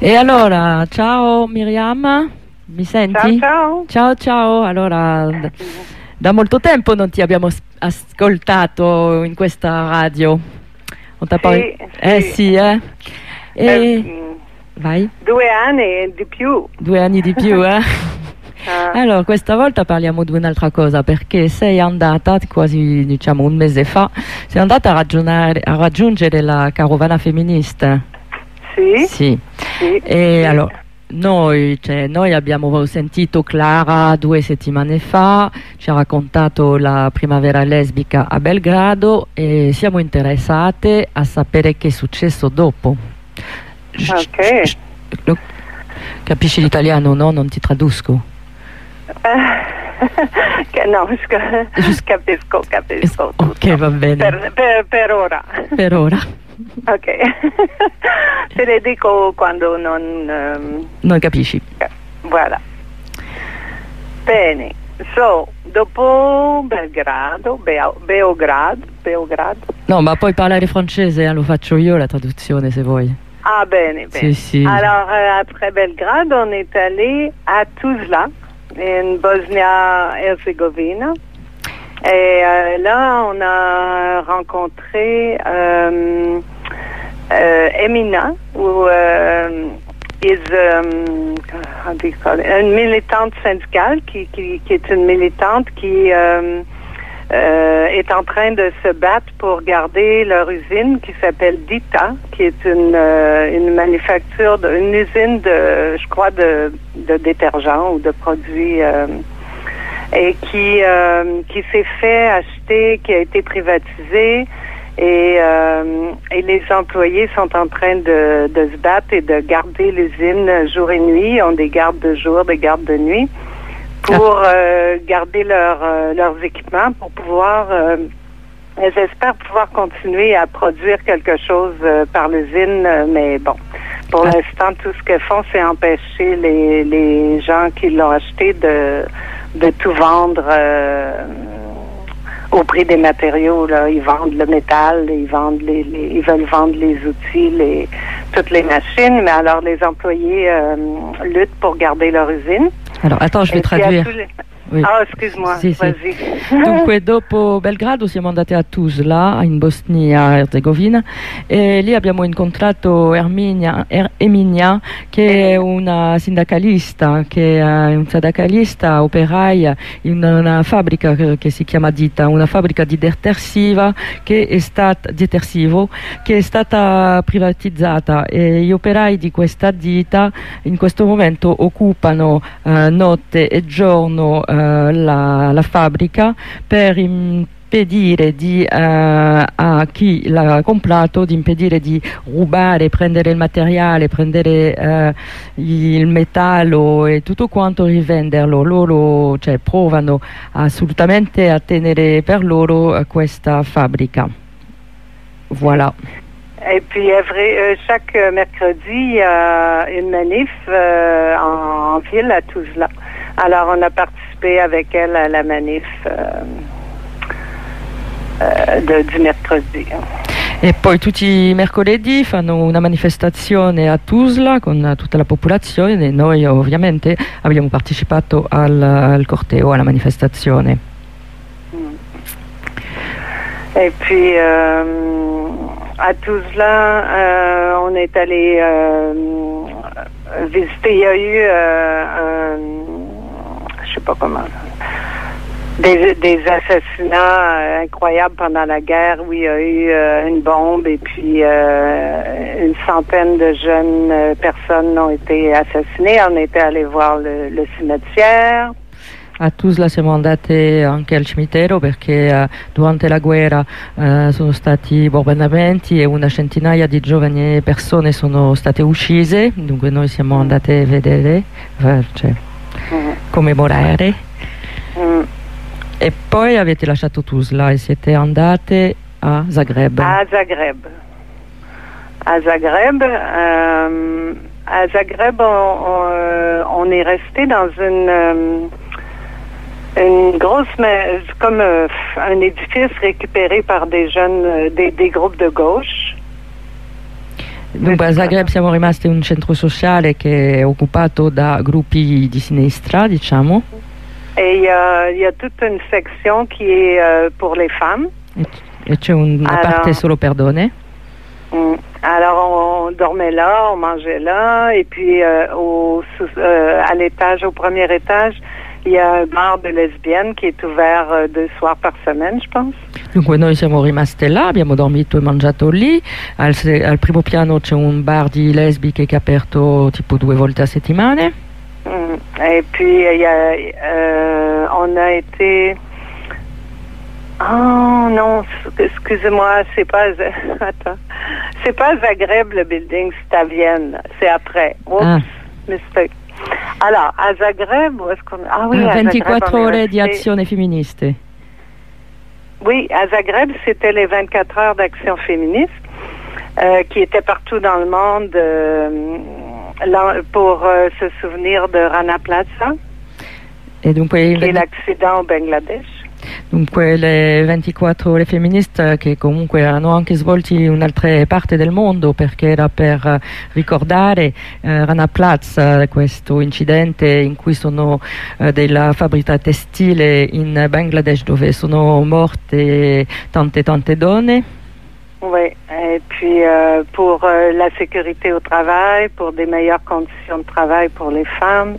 E allora, ciao Miriam, mi senti? Ciao. Ciao, ciao. Allora, da molto tempo non ti abbiamo ascoltato in questa radio. Sì. Vai. 2 anni e di più. 2 anni di più, eh? Allora, questa volta parliamo di un'altra cosa, perché sei andata, quasi diciamo un mese fa, sei andata a raggiungere la carovana femminista. Sì. Sì. E allora, noi abbiamo sentito Clara 2 settimane fa, ci ha raccontato la primavera lesbica a Belgrado e siamo interessate a sapere che è successo dopo. Ok. Capisci l'italiano, no? Non ti traduco. No, capisco. Ok, va bene. Per ora. Per ora. Ok. Te le dico quando non capisci. Voilà. Bene. Dopo Belgrado, Beogrado. No, ma puoi parlare francese, lo faccio io la traduzione se vuoi. Ah, bene. Si. Alors, après Belgrade, on est allé à Tuzla, en Bosnie-Herzégovine. Et là, on a rencontré Emina, une militante syndicale qui est une militante qui est en train de se battre pour garder leur usine qui s'appelle Dita, qui est une manufacture, une usine je crois, de détergents ou de produits et qui s'est fait acheter, qui a été privatisé et les employés sont en train de se battre et de garder l'usine jour et nuit. Ils ont des gardes de jour, des gardes de nuit pour garder leurs équipements pour pouvoir elles espèrent pouvoir continuer à produire quelque chose par l'usine, mais bon, pour l'instant, tout ce qu'elles font, c'est empêcher les gens qui l'ont acheté de tout vendre au prix des matériaux. Là. Ils vendent le métal, ils veulent vendre les outils, toutes les machines, mais alors les employés luttent pour garder leur usine. Alors, attends, je vais traduire. Oui. Ah, scusami, sì. Dunque, dopo Belgrado siamo andati a Tuzla, in Bosnia-Herzegovina, e lì abbiamo incontrato Eminia, che è una sindacalista, operaia in una fabbrica che si chiama Dita, una fabbrica di detersivo che è stata privatizzata, e gli operai di questa Dita in questo momento occupano notte e giorno la fabbrica per impedire a chi l'ha comprato di impedire di rubare, prendere il materiale, prendere il metallo e tutto quanto, rivenderlo. Loro provano assolutamente a tenere per loro questa fabbrica. Voilà. Et puis chaque mercredi, il y a une manif en ville à Tuzla. Alors on a participé avec elle à la manif du mercredi. E poi tutti i mercoledì fanno una manifestazione a Tuzla con tutta la popolazione, e noi ovviamente abbiamo partecipato al corteo, alla manifestazione. Et puis à Tuzla, on est allé visiter. Il y a eu je sais pas comment, des assassinats incroyables pendant la guerre, où il y a eu une bombe et puis une centaine de jeunes personnes ont été assassinées. On était allé voir le cimetière. A Tuzla siamo andate anche al cimitero perché durante la guerra sono stati bombardamenti e una centinaia di giovani persone sono state uccise, dunque noi siamo andate a vedere, commemorare. E poi avete lasciato Tuzla e siete andate a Zagreb. À Zagreb, on est resté dans une grosse, comme un édifice récupéré par des jeunes, des groupes de gauche. Dunque a Zagreb siamo rimasti un centro sociale che è occupato da gruppi di sinistra, diciamo. Et il y a toute une section qui est pour les femmes. E c'è una parte solo per donne. Alors on dormait là, on mangeait là, et puis à l'étage, au premier étage, il y a un bar de lesbiennes qui est ouvert 2 soirs par semaine, je pense. Dunque noi siamo rimaste là, abbiamo dormito e mangiato lì. Al primo piano c'è un bar di lesbiche che è aperto tipo 2 volte a settimana. Et puis on a été... Oh non, excusez-moi, c'est pas... Attends. C'est pas Zagreb le building, c'est à Vienne. C'est après. Oups, mistake. Alors, à Zagreb, où est-ce qu'on... Ah oui, à 24 Zagreb, ore di azione femministe. Oui, à Zagreb, c'était les 24 heures d'action féministe qui étaient partout dans le monde pour se souvenir de Rana Plaza, qui est l'accident au Bangladesh. Dunque le 24 ore femministe che comunque hanno anche svolti in altre parti del mondo perché era per ricordare Rana Plaza, questo incidente in cui sono della fabbrica tessile in Bangladesh dove sono morte tante donne. Oui, et puis pour la sécurité au travail, pour des meilleures conditions de travail pour les femmes.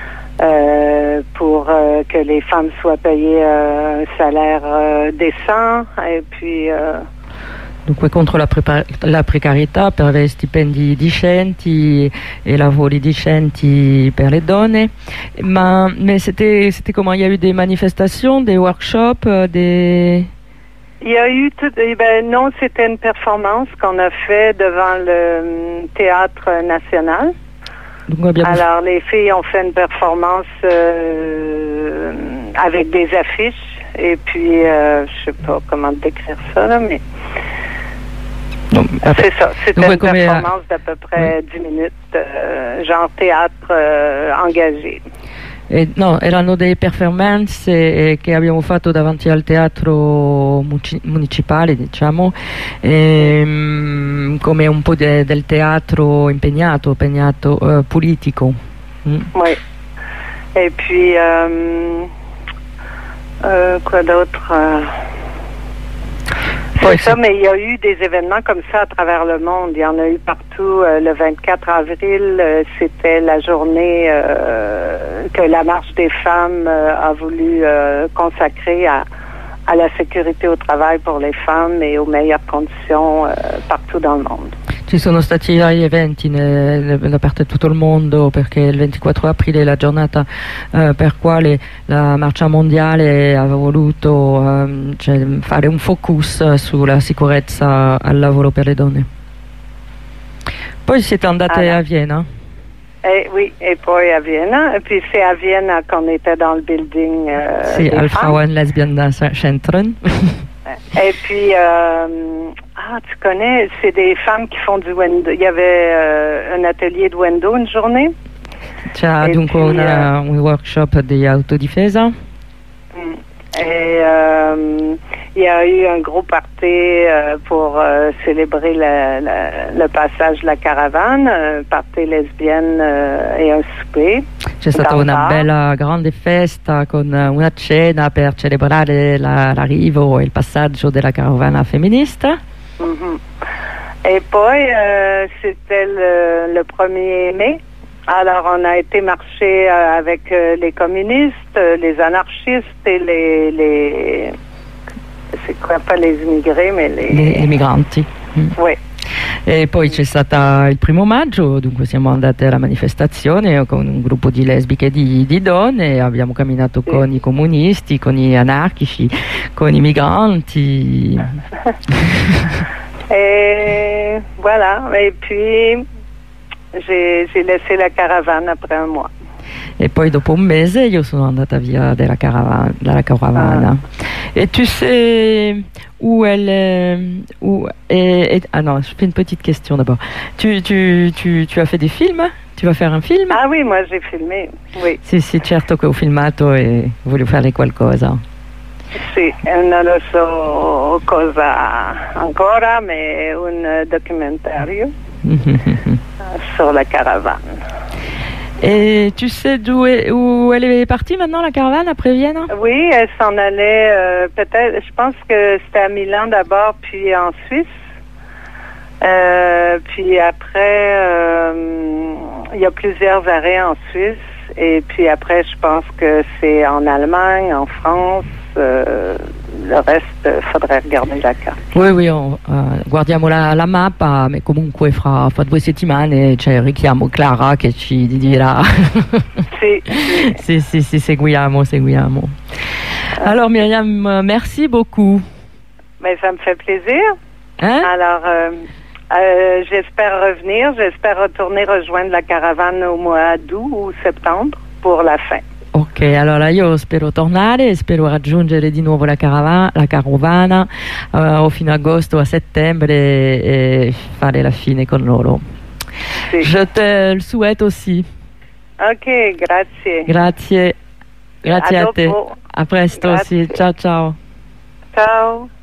Pour que les femmes soient payées un salaire décent e puis dunque contro la precarietà, per avere stipendi decenti e lavori decenti per le donne. Mais c'était comment? Il y a eu des manifestations, des workshops, des... Il y a eu non, c'était une performance qu'on a fait devant le Théâtre National. Alors, les filles ont fait une performance avec des affiches et puis, je sais pas comment décrire ça, là, mais c'est ça. C'était une performance d'à peu près 10 minutes, genre théâtre engagé. No, erano delle performance che abbiamo fatto davanti al teatro municipale, diciamo, come un po' del teatro impegnato politico. Oui. Et puis, quoi d'autre? C'est ça, mais il y a eu des événements comme ça à travers le monde. Il y en a eu partout. Le 24 avril, c'était la journée que la Marche des femmes a voulu consacrer à la sécurité au travail pour les femmes et aux meilleures conditions partout dans le monde. Ci sono stati vari eventi da parte di tutto il mondo perché il 24 aprile è la giornata per quale la Marcia Mondiale aveva voluto fare un focus sulla sicurezza al lavoro per le donne. Poi siete andate a Vienna? Oui, et puis à Vienne. Et puis c'est à Vienne qu'on était dans le building. Sì, al Frauen Lesbian Centrum. Et puis, tu connais, c'est des femmes qui font du Wendo. Il y avait un atelier de Wendo une journée. C'è dunque un workshop di autodifesa. Et il y a eu un gros party pour célébrer le passage de la caravane, un party lesbienne et un souper. C'è stata una bella grande festa con una cena per celebrare l'arrivo e il passaggio della carovana femminista. Et puis c'était le 1er mai. Alors, on a été marcher avec les communistes, les anarchistes et les c'est quoi, pas les immigrés, mais les migranti. Oui. E poi c'è stata il 1° maggio, dunque siamo andate alla manifestazione con un gruppo di lesbiche di donne, abbiamo camminato con i comunisti, con gli anarchici, con i migranti. Et voilà, et puis j'ai laissé la caravane après un mois. E poi dopo un mese io sono andata via dalla caravana. Et tu sais où elle ah non, je fais une petite question d'abord. Tu as fait des films? Tu vas faire un film? Ah oui, moi j'ai filmé, oui. Sì, certo che ho filmato e voglio fare qualcosa. Sì, non lo so cosa ancora, ma un documentario. sur la caravane. Et tu sais où elle est partie maintenant, la caravane, après Vienne? Oui, elle s'en allait peut-être, je pense que c'était à Milan d'abord, puis en Suisse. Puis après, il y a plusieurs arrêts en Suisse. Et puis après, je pense que c'est en Allemagne, en France. Le reste, faudrait regarder la carte. Oui, guardiamo la mappa, ma comunque fra 2 settimane c'è richiamo Clara che ci dirà. Sì, seguiamo. Alors Myriam, merci beaucoup. Mais ça me fait plaisir. Hein? Alors, j'espère revenir, j'espère retourner rejoindre la caravane au mois d'août ou septembre pour la fin. Ok, allora io spero tornare, spero raggiungere di nuovo la carovana o fino a agosto o a settembre e fare la fine con loro. Sì. Je te le souhaite aussi. Ok, grazie. Grazie a te. A presto, Grazie. sì. Ciao. Ciao.